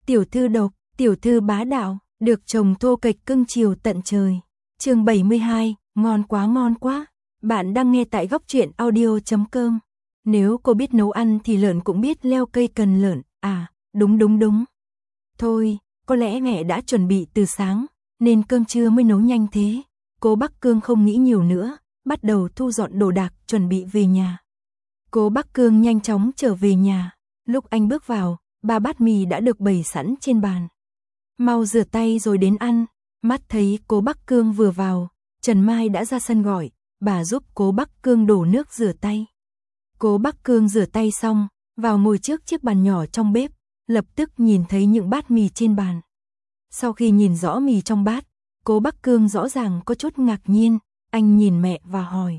tiểu thư độc, tiểu thư bá đạo, được chồng thô kệch cưng chiều tận trời. Chương 72, ngon quá. Bạn đang nghe tại góc truyện audio.com. Nếu cô biết nấu ăn thì lợn cũng biết leo cây cần lợn. À, đúng. Thôi, có lẽ mẹ đã chuẩn bị từ sáng, nên cơm trưa mới nấu nhanh thế. Cố Bắc Cương không nghĩ nhiều nữa, bắt đầu thu dọn đồ đạc, chuẩn bị về nhà. Cố Bắc Cương nhanh chóng trở về nhà. Lúc anh bước vào, 3 bát mì đã được bày sẵn trên bàn. Mau rửa tay rồi đến ăn. Mắt thấy Cố Bắc Cương vừa vào, Trần Mai đã ra sân gọi, bà giúp Cố Bắc Cương đổ nước rửa tay. Cố Bắc Cương rửa tay xong, vào ngồi trước chiếc bàn nhỏ trong bếp, lập tức nhìn thấy những bát mì trên bàn. Sau khi nhìn rõ mì trong bát, Cố Bắc Cương rõ ràng có chút ngạc nhiên, anh nhìn mẹ và hỏi.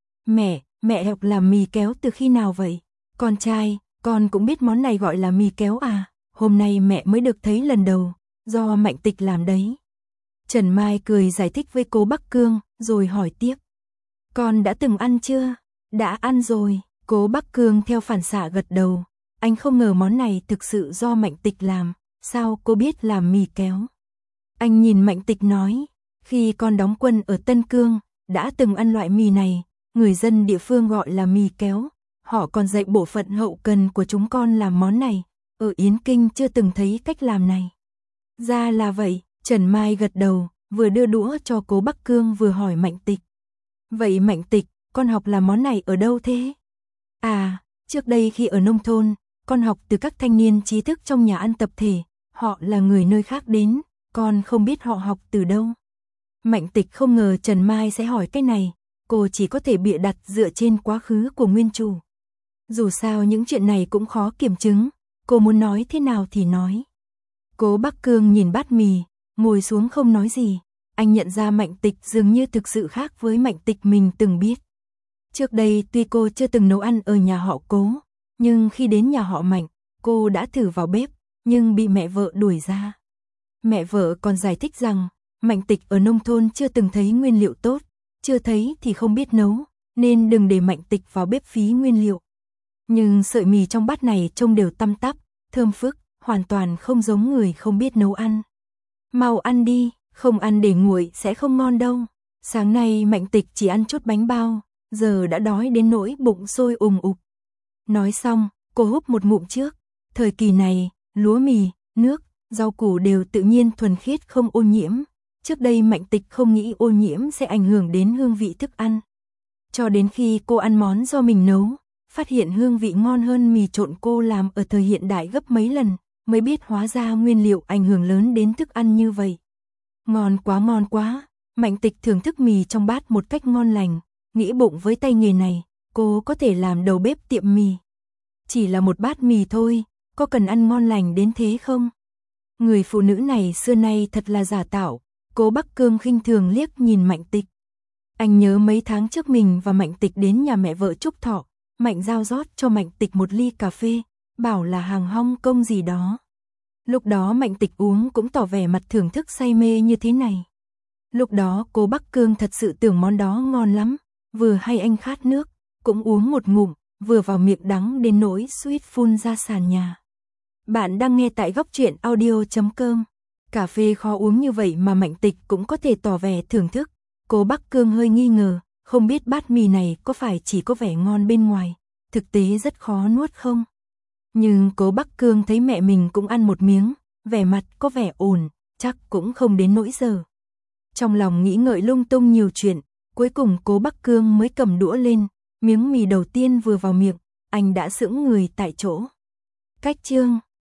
Mẹ học làm mì kéo từ khi nào vậy? Con trai, con cũng biết món này gọi là mì kéo à? Hôm nay mẹ mới được thấy lần đầu, do Mạnh Tịch làm đấy. Trần Mai cười giải thích với Cố Bắc Cương, rồi hỏi tiếp. Con đã từng ăn chưa? Đã ăn rồi. Cố Bắc Cương theo phản xạ gật đầu. Anh không ngờ món này thực sự do Mạnh Tịch làm. Sao cô biết làm mì kéo? Anh nhìn Mạnh Tịch nói. Khi con đóng quân ở Tân Cương, đã từng ăn loại mì này. Người dân địa phương gọi là mì kéo. Họ còn dạy bộ phận hậu cần của chúng con làm món này. Ở Yến Kinh chưa từng thấy cách làm này. Ra là vậy. Trần Mai gật đầu, vừa đưa đũa cho Cố Bắc Cương vừa hỏi Mạnh Tịch. Vậy Mạnh Tịch, con học làm món này ở đâu thế? À, trước đây khi ở nông thôn, con học từ các thanh niên trí thức trong nhà ăn tập thể. Họ là người nơi khác đến, con không biết họ học từ đâu. Mạnh Tịch không ngờ Trần Mai sẽ hỏi cái này, cô chỉ có thể bịa đặt dựa trên quá khứ của nguyên chủ. Dù sao những chuyện này cũng khó kiểm chứng, cô muốn nói thế nào thì nói. Cố Bắc Cương nhìn bát mì, ngồi xuống không nói gì. Anh nhận ra Mạnh Tịch dường như thực sự khác với Mạnh Tịch mình từng biết. Trước đây tuy cô chưa từng nấu ăn ở nhà họ Cố, nhưng khi đến nhà họ Mạnh, cô đã thử vào bếp, nhưng bị mẹ vợ đuổi ra. Mẹ vợ còn giải thích rằng, Mạnh Tịch ở nông thôn chưa từng thấy nguyên liệu tốt, chưa thấy thì không biết nấu, nên đừng để Mạnh Tịch vào bếp phí nguyên liệu. Nhưng sợi mì trong bát này trông đều tăm tắp, thơm phức, hoàn toàn không giống người không biết nấu ăn. Mau ăn đi, không ăn để nguội sẽ không ngon đâu. Sáng nay Mạnh Tịch chỉ ăn chút bánh bao, giờ đã đói đến nỗi bụng sôi ùng ục. Nói xong, cô húp một ngụm trước. Thời kỳ này, lúa mì, nước, rau củ đều tự nhiên thuần khiết không ô nhiễm. Trước đây Mạnh Tịch không nghĩ ô nhiễm sẽ ảnh hưởng đến hương vị thức ăn. Cho đến khi cô ăn món do mình nấu, phát hiện hương vị ngon hơn mì trộn cô làm ở thời hiện đại gấp mấy lần, mới biết hóa ra nguyên liệu ảnh hưởng lớn đến thức ăn như vậy. Ngon quá. Mạnh Tịch thưởng thức mì trong bát một cách ngon lành, nghĩ bụng với tay nghề này, cô có thể làm đầu bếp tiệm mì. Chỉ là một bát mì thôi, có cần ăn ngon lành đến thế không? Người phụ nữ này xưa nay thật là giả tạo. Cố Bắc Cương khinh thường liếc nhìn Mạnh Tịch. Anh nhớ mấy tháng trước mình và Mạnh Tịch đến nhà mẹ vợ chúc thọ, Mạnh Giao rót cho Mạnh Tịch một ly cà phê, bảo là hàng Hong Kong gì đó. Lúc đó Mạnh Tịch uống cũng tỏ vẻ mặt thưởng thức say mê như thế này. Lúc đó Cố Bắc Cương thật sự tưởng món đó ngon lắm, vừa hay anh khát nước, cũng uống một ngụm, vừa vào miệng đắng đến nỗi suýt phun ra sàn nhà. Bạn đang nghe tại góc truyện audio.com. Cà phê khó uống như vậy mà Mạnh Tịch cũng có thể tỏ vẻ thưởng thức. Cố Bắc Cương hơi nghi ngờ, không biết bát mì này có phải chỉ có vẻ ngon bên ngoài, thực tế rất khó nuốt không? Nhưng Cố Bắc Cương thấy mẹ mình cũng ăn một miếng, vẻ mặt có vẻ ổn, chắc cũng không đến nỗi giờ. Trong lòng nghĩ ngợi lung tung nhiều chuyện, cuối cùng Cố Bắc Cương mới cầm đũa lên, miếng mì đầu tiên vừa vào miệng, anh đã sững người tại chỗ. Cách chương